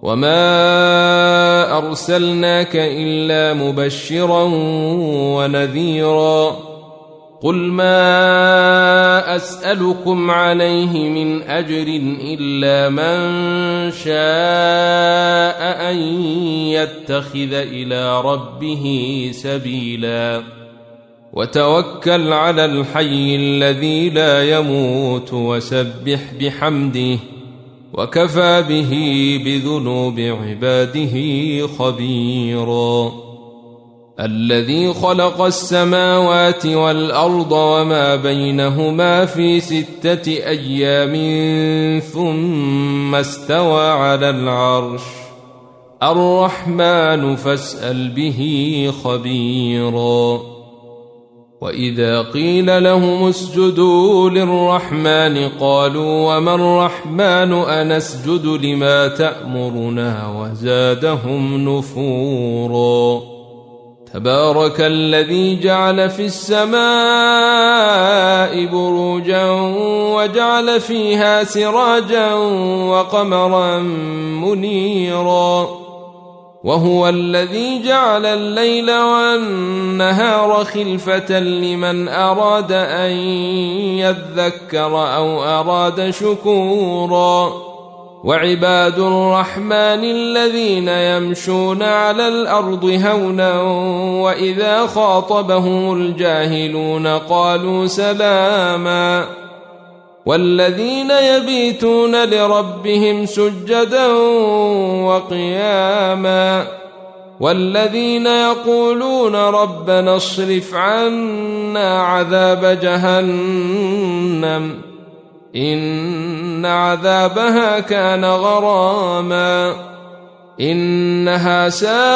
وما أرسلناك إلا مبشرا ونذيرا قل ما أسألكم عليه من أجر إلا من شاء أن يتخذ إلى ربه سبيلا وتوكل على الحي الذي لا يموت وسبح بحمده وكفى به بذنوب عباده خبيرا الذي خلق السماوات والأرض وما بينهما في 6 أيام ثم استوى على العرش الرحمن فاسأل به خبيرا وإذا قيل لهم اسجدوا للرحمن قالوا وما الرحمن أنسجد لما تأمرنا وزادهم نفورا تبارك الذي جعل في السماء بروجا وجعل فيها سراجا وقمرا منيرا وهو الذي جعل الليل والنهار خلفة لمن أراد أن يذكر أو أراد شكورا وعباد الرحمن الذين يمشون على الأرض هونا وإذا خاطبهم الجاهلون قالوا سلاما والذين يبيتون لربهم سجدا وقياما والذين يقولون ربنا اصرف عنا عذاب جهنم إن عذابها كان غراما إنها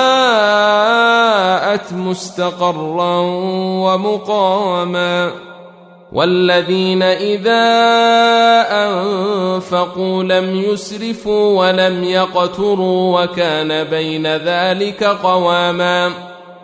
ساءت مستقرا ومقاما والذين إذا أنفقوا لم يسرفوا ولم يقتروا وكان بين ذلك قواما